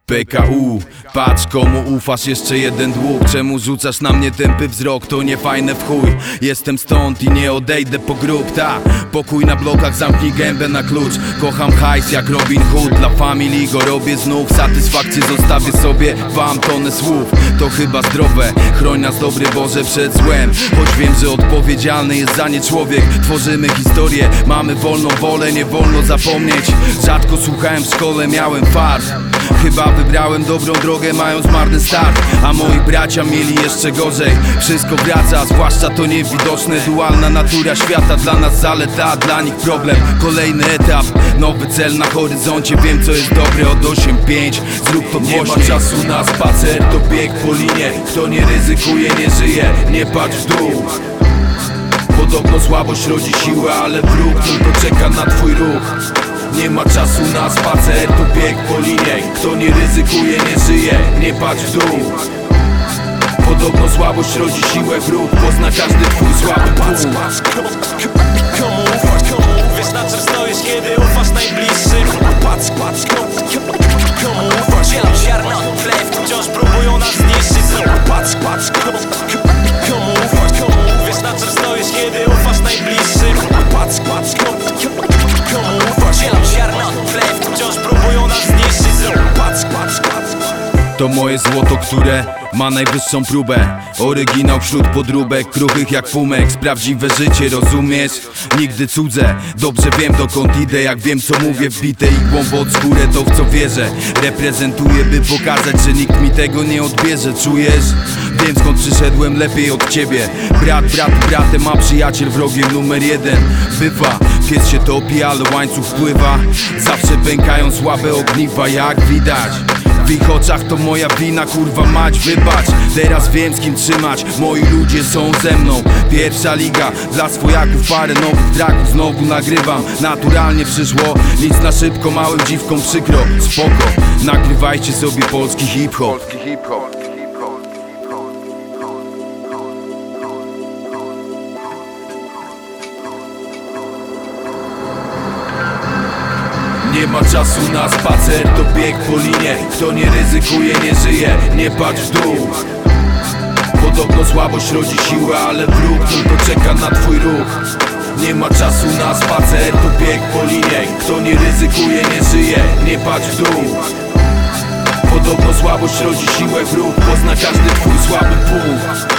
PKU, patrz komu ufasz, jeszcze jeden dług. Czemu rzucasz na mnie tępy wzrok, to nie fajne w chuj. Jestem stąd i nie odejdę po grób, ta. Pokój na blokach, zamknij gębę na klucz. Kocham hajs jak Robin Hood, dla family go robię znów. Satysfakcję zostawię sobie, wam tonę słów. To chyba zdrowe, chroń nas dobry Boże przed złem. Choć wiem, że odpowiedzialny jest za nie człowiek. Tworzymy historię, mamy wolną wolę, nie wolno zapomnieć. Rzadko słuchałem w szkole, miałem fart. Chyba wybrałem dobrą drogę, mając marny start. A moi bracia mieli jeszcze gorzej. Wszystko wraca, zwłaszcza to niewidoczne. Dualna natura świata, dla nas zaleta, dla nich problem. Kolejny etap, nowy cel na horyzoncie. Wiem co jest dobre, od 8-5 zrób to głośniej. Nie ma czasu na spacer, to bieg po linie. Kto nie ryzykuje, nie żyje, nie patrz w dół. Podobno słabość rodzi siłę, ale wróg tylko czeka na twój ruch. Nie ma czasu na spacer, to bieg po linie. Kto nie ryzykuje, nie żyje, nie patrz w dół. Podobno słabość rodzi siłę, wróg pozna każdy twój słaby punkt. Komu ufać, komu uwierz, na czym stoisz, kiedy ufasz najbliższym. Patrz, komu ufać, dzielam ziarno, chleb, wciąż próbują nas zniszczyć. Patrz, komu ufać, komu uwierz, na czym stoisz, kiedy ufasz najbliższym. Patrz, komu ufać, dzielam ziarno, chleb, wciąż próbują nas zniszczyć. Patrz. To moje złoto, które ma najwyższą próbę. Oryginał wśród podróbek, kruchych jak fumek. Prawdziwe życie, rozumiesz? Nigdy cudze. Dobrze wiem dokąd idę, jak wiem co mówię. Wbite igłą pod skórę to w co wierzę. Reprezentuję, by pokazać, że nikt mi tego nie odbierze. Czujesz? Wiem skąd przyszedłem, lepiej od ciebie. Brat bratem, a przyjaciel wrogiem numer 1. Bywa, pies się topi, ale łańcuch wpływa. Zawsze pękają słabe ogniwa, jak widać. W ich oczach to moja wina, kurwa mać, wybacz. Teraz wiem z kim trzymać, moi ludzie są ze mną. Pierwsza liga, dla swojaków parę nowych traków znowu nagrywam. Naturalnie przyszło, nic na szybko, małym dziwkom przykro. Spoko, nagrywajcie sobie polski hip-hop. Nie ma czasu na spacer, to bieg po linie. Kto nie ryzykuje, nie żyje, nie patrz w dół. Podobno słabość rodzi siłę, ale wróg tylko czeka na twój ruch. Nie ma czasu na spacer, to bieg po linie. Kto nie ryzykuje, nie żyje, nie patrz w dół. Podobno słabość rodzi siłę, wróg pozna każdy twój słaby punkt.